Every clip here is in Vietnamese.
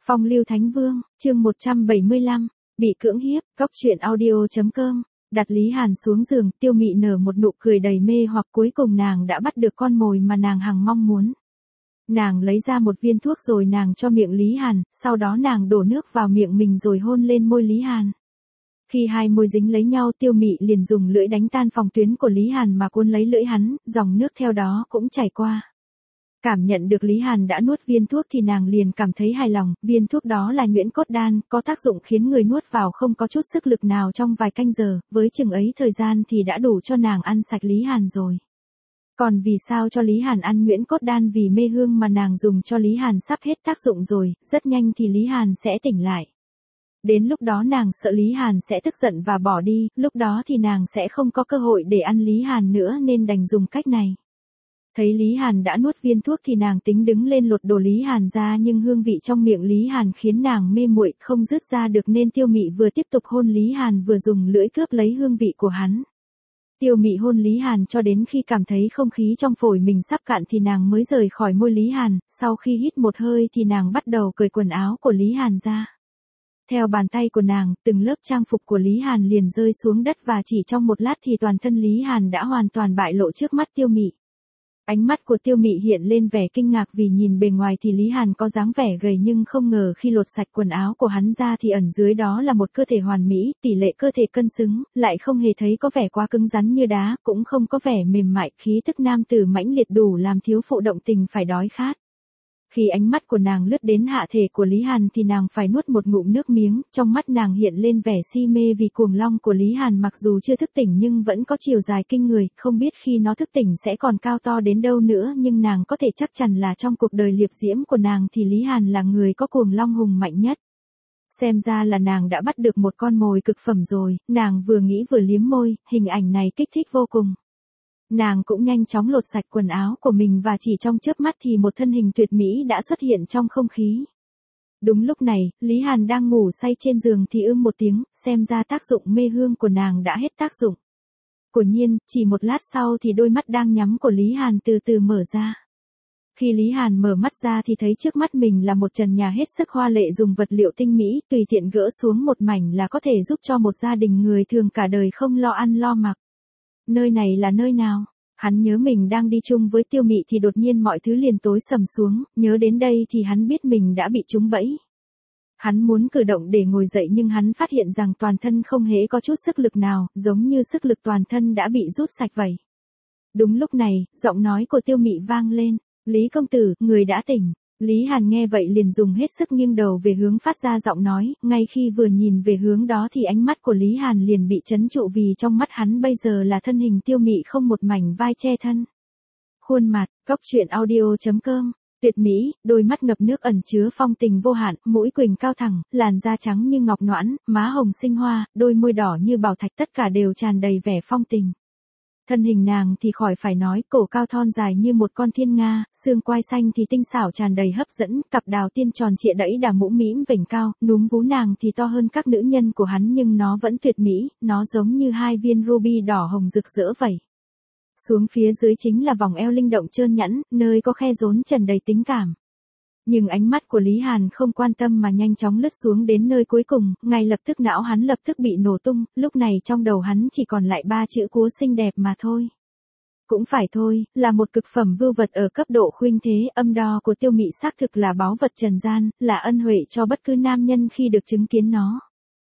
Phong lưu Thánh Vương, chương 175, bị cưỡng hiếp, góc truyện audio.com. Đặt Lý Hàn xuống giường, Tiêu Mị nở một nụ cười đầy mê hoặc cuối cùng nàng đã bắt được con mồi mà nàng hằng mong muốn. Nàng lấy ra một viên thuốc rồi nàng cho miệng Lý Hàn, sau đó nàng đổ nước vào miệng mình rồi hôn lên môi Lý Hàn. Khi hai môi dính lấy nhau, Tiêu Mị liền dùng lưỡi đánh tan phòng tuyến của Lý Hàn mà cuốn lấy lưỡi hắn, dòng nước theo đó cũng chảy qua. Cảm nhận được Lý Hàn đã nuốt viên thuốc thì nàng liền cảm thấy hài lòng, viên thuốc đó là nhuyễn cốt đan, có tác dụng khiến người nuốt vào không có chút sức lực nào trong vài canh giờ, với chừng ấy thời gian thì đã đủ cho nàng ăn sạch Lý Hàn rồi. Còn vì sao cho Lý Hàn ăn nhuyễn cốt đan? Vì mê hương mà nàng dùng cho Lý Hàn sắp hết tác dụng rồi, rất nhanh thì Lý Hàn sẽ tỉnh lại. Đến lúc đó nàng sợ Lý Hàn sẽ tức giận và bỏ đi, lúc đó thì nàng sẽ không có cơ hội để ăn Lý Hàn nữa nên đành dùng cách này. Thấy Lý Hàn đã nuốt viên thuốc thì nàng tính đứng lên lột đồ Lý Hàn ra, nhưng hương vị trong miệng Lý Hàn khiến nàng mê muội không dứt ra được nên Tiêu Mị vừa tiếp tục hôn Lý Hàn vừa dùng lưỡi cướp lấy hương vị của hắn. Tiêu Mị hôn Lý Hàn cho đến khi cảm thấy không khí trong phổi mình sắp cạn thì nàng mới rời khỏi môi Lý Hàn, sau khi hít một hơi thì nàng bắt đầu cởi quần áo của Lý Hàn ra. Theo bàn tay của nàng, từng lớp trang phục của Lý Hàn liền rơi xuống đất và chỉ trong một lát thì toàn thân Lý Hàn đã hoàn toàn bại lộ trước mắt Tiêu Mị. Ánh mắt của Tiêu Mị hiện lên vẻ kinh ngạc vì nhìn bề ngoài thì Lý Hàn có dáng vẻ gầy nhưng không ngờ khi lột sạch quần áo của hắn ra thì ẩn dưới đó là một cơ thể hoàn mỹ, tỷ lệ cơ thể cân xứng, lại không hề thấy có vẻ quá cứng rắn như đá, cũng không có vẻ mềm mại, khí tức nam tử mãnh liệt đủ làm thiếu phụ động tình phải đói khát. Khi ánh mắt của nàng lướt đến hạ thể của Lý Hàn thì nàng phải nuốt một ngụm nước miếng, trong mắt nàng hiện lên vẻ si mê vì cuồng long của Lý Hàn mặc dù chưa thức tỉnh nhưng vẫn có chiều dài kinh người, không biết khi nó thức tỉnh sẽ còn cao to đến đâu nữa, nhưng nàng có thể chắc chắn là trong cuộc đời liệp diễm của nàng thì Lý Hàn là người có cuồng long hùng mạnh nhất. Xem ra là nàng đã bắt được một con mồi cực phẩm rồi, nàng vừa nghĩ vừa liếm môi, hình ảnh này kích thích vô cùng. Nàng cũng nhanh chóng lột sạch quần áo của mình và chỉ trong chớp mắt thì một thân hình tuyệt mỹ đã xuất hiện trong không khí. Đúng lúc này, Lý Hàn đang ngủ say trên giường thì một tiếng, xem ra tác dụng mê hương của nàng đã hết tác dụng. Quả nhiên, chỉ một lát sau thì đôi mắt đang nhắm của Lý Hàn từ từ mở ra. Khi Lý Hàn mở mắt ra thì thấy trước mắt mình là một trần nhà hết sức hoa lệ dùng vật liệu tinh mỹ, tùy tiện gỡ xuống một mảnh là có thể giúp cho một gia đình người thường cả đời không lo ăn lo mặc. Nơi này là nơi nào? Hắn nhớ mình đang đi chung với Tiêu Mị thì đột nhiên mọi thứ liền tối sầm xuống, nhớ đến đây thì hắn biết mình đã bị trúng bẫy. Hắn muốn cử động để ngồi dậy nhưng hắn phát hiện rằng toàn thân không hề có chút sức lực nào, giống như sức lực toàn thân đã bị rút sạch vậy. Đúng lúc này, giọng nói của Tiêu Mị vang lên, Lý công tử, người đã tỉnh. Lý Hàn nghe vậy liền dùng hết sức nghiêng đầu về hướng phát ra giọng nói, ngay khi vừa nhìn về hướng đó thì ánh mắt của Lý Hàn liền bị chấn trụ vì trong mắt hắn bây giờ là thân hình Tiêu Mị không một mảnh vai che thân. Khuôn mặt, góc truyện audio.com, tuyệt mỹ, đôi mắt ngập nước ẩn chứa phong tình vô hạn, mũi quỳnh cao thẳng, làn da trắng như ngọc nõn, má hồng sinh hoa, đôi môi đỏ như bảo thạch tất cả đều tràn đầy vẻ phong tình. Thân hình nàng thì khỏi phải nói, cổ cao thon dài như một con thiên nga, xương quai xanh thì tinh xảo tràn đầy hấp dẫn, cặp đào tiên tròn trịa đẫy đà mũm mĩm vểnh cao, núm vú nàng thì to hơn các nữ nhân của hắn nhưng nó vẫn tuyệt mỹ, nó giống như hai viên ruby đỏ hồng rực rỡ vậy. Xuống phía dưới chính là vòng eo linh động trơn nhẵn, nơi có khe rốn trần đầy tính cảm. Nhưng ánh mắt của Lý Hàn không quan tâm mà nhanh chóng lướt xuống đến nơi cuối cùng, ngay lập tức não hắn lập tức bị nổ tung, lúc này trong đầu hắn chỉ còn lại 3 chữ cúa xinh đẹp mà thôi. Cũng phải thôi, là một cực phẩm vưu vật ở cấp độ khuynh thế, âm đo của Tiêu Mị xác thực là báu vật trần gian, là ân huệ cho bất cứ nam nhân khi được chứng kiến nó.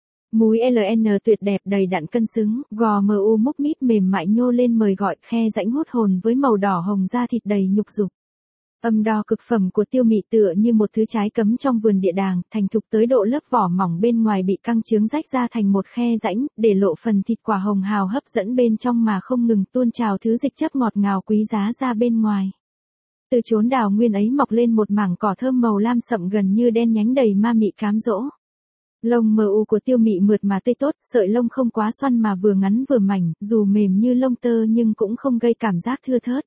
Múi LN tuyệt đẹp đầy đặn cân xứng, gò mu múc míp mềm mại nhô lên mời gọi, khe rãnh hút hồn với màu đỏ hồng da thịt đầy nhục dục. Âm đo cực phẩm của Tiêu Mị tựa như một thứ trái cấm trong vườn địa đàng, thành thục tới độ lớp vỏ mỏng bên ngoài bị căng trướng rách ra thành một khe rãnh, để lộ phần thịt quả hồng hào hấp dẫn bên trong mà không ngừng tuôn trào thứ dịch chất ngọt ngào quý giá ra bên ngoài. Từ chốn đào nguyên ấy mọc lên một mảng cỏ thơm màu lam sậm gần như đen nhánh đầy ma mị cám dỗ. Lông mu của Tiêu Mị mượt mà tươi tốt, sợi lông không quá xoăn mà vừa ngắn vừa mảnh, dù mềm như lông tơ nhưng cũng không gây cảm giác thưa thớt.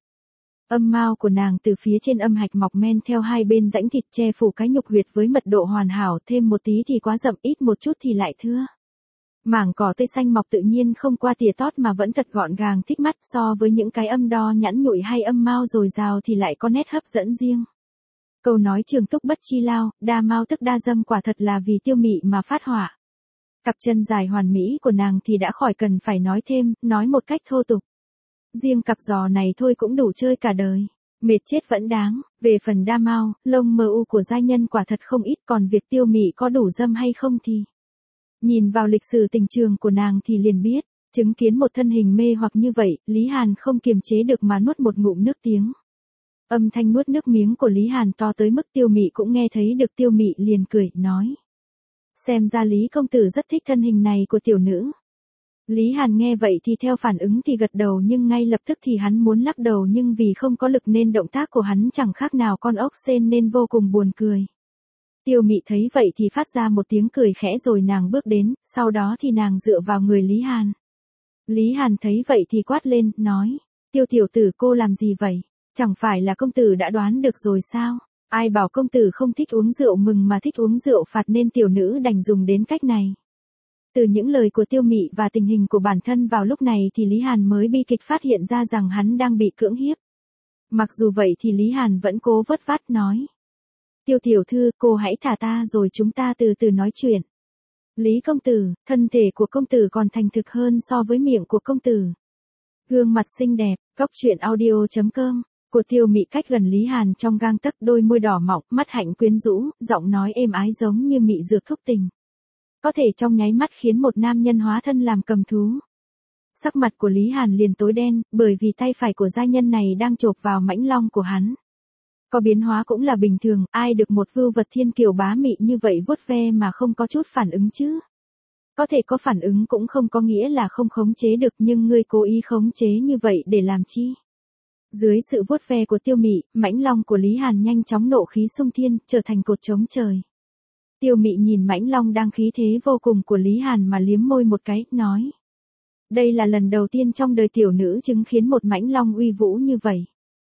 Âm mao của nàng từ phía trên âm hạch mọc men theo hai bên rãnh thịt che phủ cái nhục huyệt với mật độ hoàn hảo, thêm một tí thì quá rậm, ít một chút thì lại thưa. Mảng cỏ tươi xanh mọc tự nhiên không qua tỉa tót mà vẫn thật gọn gàng thích mắt, so với những cái âm đo nhẵn nhụi hay âm mao dồi dào thì lại có nét hấp dẫn riêng. Câu nói trường túc bất chi lao, đa mao tức đa dâm quả thật là vì Tiêu Mị mà phát họa. Cặp chân dài hoàn mỹ của nàng thì đã khỏi cần phải nói thêm, nói một cách thô tục. Riêng cặp giò này thôi cũng đủ chơi cả đời. Mệt chết vẫn đáng, về phần đa mao, lông mờ u của giai nhân quả thật không ít, còn việc Tiêu Mị có đủ dâm hay không thì. Nhìn vào lịch sử tình trường của nàng thì liền biết, chứng kiến một thân hình mê hoặc như vậy, Lý Hàn không kiềm chế được mà nuốt một ngụm nước tiếng. Âm thanh nuốt nước miếng của Lý Hàn to tới mức Tiêu Mị cũng nghe thấy được. Tiêu Mị liền cười, nói. Xem ra Lý công tử rất thích thân hình này của tiểu nữ. Lý Hàn nghe vậy thì theo phản ứng thì gật đầu, nhưng ngay lập tức thì hắn muốn lắc đầu, nhưng vì không có lực nên động tác của hắn chẳng khác nào con ốc sên nên vô cùng buồn cười. Tiêu Mị thấy vậy thì phát ra một tiếng cười khẽ rồi nàng bước đến, sau đó thì nàng dựa vào người Lý Hàn. Lý Hàn thấy vậy thì quát lên, nói. Tiêu tiểu tử cô làm gì vậy? Chẳng phải là công tử đã đoán được rồi sao? Ai bảo công tử không thích uống rượu mừng mà thích uống rượu phạt nên tiểu nữ đành dùng đến cách này. Từ những lời của Tiêu Mị và tình hình của bản thân vào lúc này thì Lý Hàn mới bi kịch phát hiện ra rằng hắn đang bị cưỡng hiếp. Mặc dù vậy thì Lý Hàn vẫn cố vất vát nói. Tiêu tiểu thư, cô hãy thả ta rồi chúng ta từ từ nói chuyện. Lý công tử, thân thể của công tử còn thành thực hơn so với miệng của công tử. Gương mặt xinh đẹp, cóc truyện audio.com của Tiêu Mị cách gần Lý Hàn trong gang tấc, đôi môi đỏ mọng, mắt hạnh quyến rũ, giọng nói êm ái giống như mị dược thúc tình. Có thể trong nháy mắt khiến một nam nhân hóa thân làm cầm thú. Sắc mặt của Lý Hàn liền tối đen, bởi vì tay phải của giai nhân này đang chộp vào mãnh long của hắn. Có biến hóa cũng là bình thường, ai được một vưu vật thiên kiều bá mị như vậy vuốt ve mà không có chút phản ứng chứ. Có thể có phản ứng cũng không có nghĩa là không khống chế được, nhưng ngươi cố ý khống chế như vậy để làm chi? Dưới sự vuốt ve của Tiêu Mị, mãnh long của Lý Hàn nhanh chóng nộ khí xung thiên, trở thành cột chống trời. Tiêu Mị nhìn mãnh long đang khí thế vô cùng của Lý Hàn mà liếm môi một cái, nói. Đây là lần đầu tiên trong đời tiểu nữ chứng kiến một mãnh long uy vũ như vậy.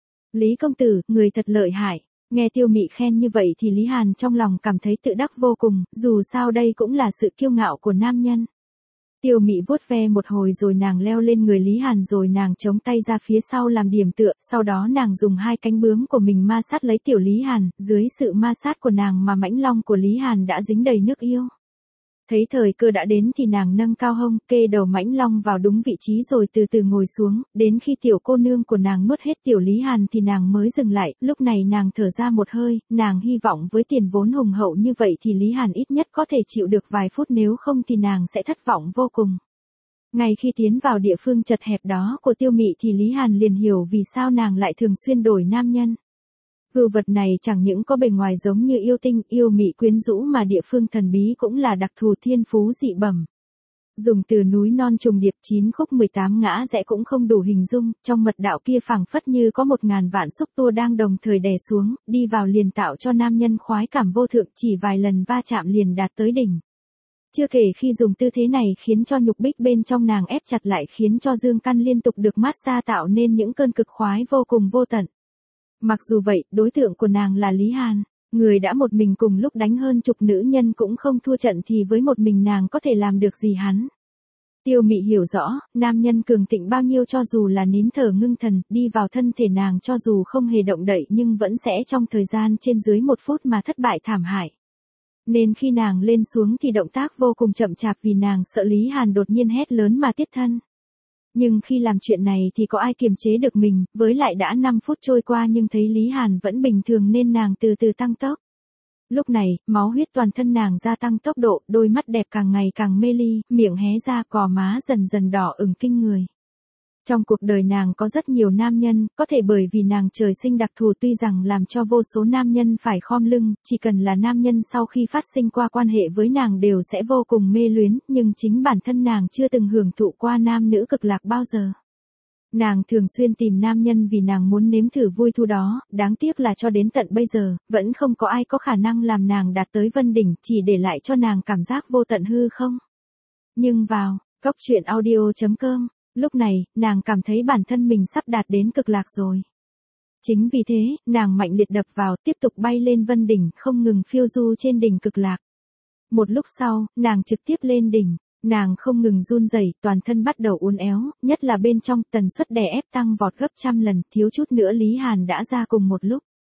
Lý công tử, người thật lợi hại. Nghe Tiêu Mị khen như vậy thì Lý Hàn trong lòng cảm thấy tự đắc vô cùng, dù sao đây cũng là sự kiêu ngạo của nam nhân. Tiêu Mị vuốt ve một hồi rồi nàng leo lên người Lý Hàn rồi nàng chống tay ra phía sau làm điểm tựa, sau đó nàng dùng hai cánh bướm của mình ma sát lấy tiểu Lý Hàn, dưới sự ma sát của nàng mà mãnh long của Lý Hàn đã dính đầy nước yêu. Thấy thời cơ đã đến thì nàng nâng cao hông, kê đầu mãnh long vào đúng vị trí rồi từ từ ngồi xuống, đến khi tiểu cô nương của nàng nuốt hết tiểu Lý Hàn thì nàng mới dừng lại, lúc này nàng thở ra một hơi, nàng hy vọng với tiền vốn hùng hậu như vậy thì Lý Hàn ít nhất có thể chịu được vài phút, nếu không thì nàng sẽ thất vọng vô cùng. Ngay khi tiến vào địa phương chật hẹp đó của Tiêu Mị thì Lý Hàn liền hiểu vì sao nàng lại thường xuyên đổi nam nhân. Vưu vật này chẳng những có bề ngoài giống như yêu tinh, yêu mị quyến rũ mà địa phương thần bí cũng là đặc thù thiên phú dị bẩm. Dùng từ núi non trùng điệp 9 khúc 18 ngã rẽ cũng không đủ hình dung, trong mật đạo kia phảng phất như có 1000 vạn xúc tua đang đồng thời đè xuống, đi vào liền tạo cho nam nhân khoái cảm vô thượng, chỉ vài lần va chạm liền đạt tới đỉnh. Chưa kể khi dùng tư thế này khiến cho nhục bích bên trong nàng ép chặt lại, khiến cho dương căn liên tục được massage tạo nên những cơn cực khoái vô cùng vô tận. Mặc dù vậy, đối tượng của nàng là Lý Hàn, người đã một mình cùng lúc đánh hơn chục nữ nhân cũng không thua trận thì với một mình nàng có thể làm được gì hắn. Tiêu Mị hiểu rõ, nam nhân cường thịnh bao nhiêu cho dù là nín thở ngưng thần, đi vào thân thể nàng cho dù không hề động đậy nhưng vẫn sẽ trong thời gian trên dưới 1 phút mà thất bại thảm hại. Nên khi nàng lên xuống thì động tác vô cùng chậm chạp vì nàng sợ Lý Hàn đột nhiên hét lớn mà tiết thân. Nhưng khi làm chuyện này thì có ai kiềm chế được mình, với lại đã 5 phút trôi qua nhưng thấy Lý Hàn vẫn bình thường nên nàng từ từ tăng tốc. Lúc này, máu huyết toàn thân nàng gia tăng tốc độ, đôi mắt đẹp càng ngày càng mê ly, miệng hé ra, gò má dần dần đỏ ửng kinh người. Trong cuộc đời nàng có rất nhiều nam nhân, có thể bởi vì nàng trời sinh đặc thù tuy rằng làm cho vô số nam nhân phải khom lưng, chỉ cần là nam nhân sau khi phát sinh qua quan hệ với nàng đều sẽ vô cùng mê luyến, nhưng chính bản thân nàng chưa từng hưởng thụ qua nam nữ cực lạc bao giờ. Nàng thường xuyên tìm nam nhân vì nàng muốn nếm thử vui thú đó, đáng tiếc là cho đến tận bây giờ, vẫn không có ai có khả năng làm nàng đạt tới vân đỉnh, chỉ để lại cho nàng cảm giác vô tận hư không. Nhưng vào, cóc truyện audio.com, lúc này, nàng cảm thấy bản thân mình sắp đạt đến cực lạc rồi. Chính vì thế, nàng mạnh liệt đập vào, tiếp tục bay lên vân đỉnh, không ngừng phiêu du trên đỉnh cực lạc. Một lúc sau, nàng trực tiếp lên đỉnh, nàng không ngừng run rẩy, toàn thân bắt đầu uốn éo, nhất là bên trong, tần suất đè ép tăng vọt gấp trăm lần, thiếu chút nữa Lý Hàn đã ra cùng một lúc.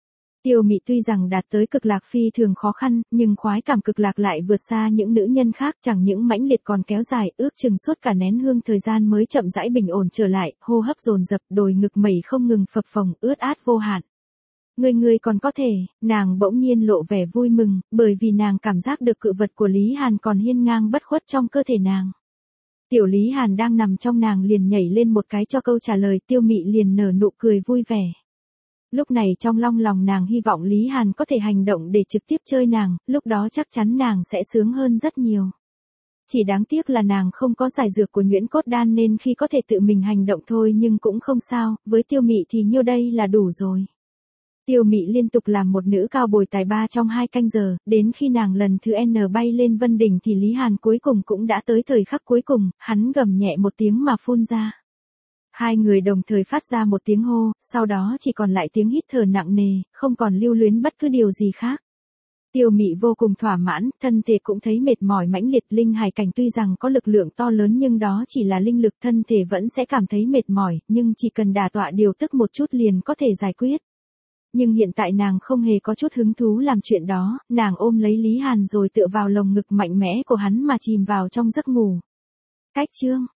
Tiêu Mị tuy rằng đạt tới cực lạc phi thường khó khăn, nhưng khoái cảm cực lạc lại vượt xa những nữ nhân khác, chẳng những mãnh liệt còn kéo dài, ước chừng suốt cả nén hương thời gian mới chậm rãi bình ổn trở lại, hô hấp dồn dập, đồi ngực mẩy không ngừng phập phồng, ướt át vô hạn. Ngươi còn có thể, nàng bỗng nhiên lộ vẻ vui mừng, bởi vì nàng cảm giác được cự vật của Lý Hàn còn hiên ngang bất khuất trong cơ thể nàng. Tiểu Lý Hàn đang nằm trong nàng liền nhảy lên một cái cho câu trả lời, Tiêu Mị liền nở nụ cười vui vẻ. Lúc này trong lòng nàng hy vọng Lý Hàn có thể hành động để trực tiếp chơi nàng, lúc đó chắc chắn nàng sẽ sướng hơn rất nhiều. Chỉ đáng tiếc là nàng không có giải dược của nhuyễn cốt đan nên khi có thể tự mình hành động thôi nhưng cũng không sao, với Tiêu Mị thì nhiêu đây là đủ rồi. Tiêu Mị liên tục làm một nữ cao bồi tài ba trong 2 canh giờ, đến khi nàng lần thứ N bay lên vân đỉnh thì Lý Hàn cuối cùng cũng đã tới thời khắc cuối cùng, hắn gầm nhẹ một tiếng mà phun ra. Hai người đồng thời phát ra một tiếng hô, sau đó chỉ còn lại tiếng hít thở nặng nề, không còn lưu luyến bất cứ điều gì khác. Tiêu Mị vô cùng thỏa mãn, thân thể cũng thấy mệt mỏi mãnh liệt, linh hải cảnh tuy rằng có lực lượng to lớn nhưng đó chỉ là linh lực, thân thể vẫn sẽ cảm thấy mệt mỏi, nhưng chỉ cần đả tọa điều tức một chút liền có thể giải quyết. Nhưng hiện tại nàng không hề có chút hứng thú làm chuyện đó, nàng ôm lấy Lý Hàn rồi tựa vào lồng ngực mạnh mẽ của hắn mà chìm vào trong giấc ngủ. Cách chương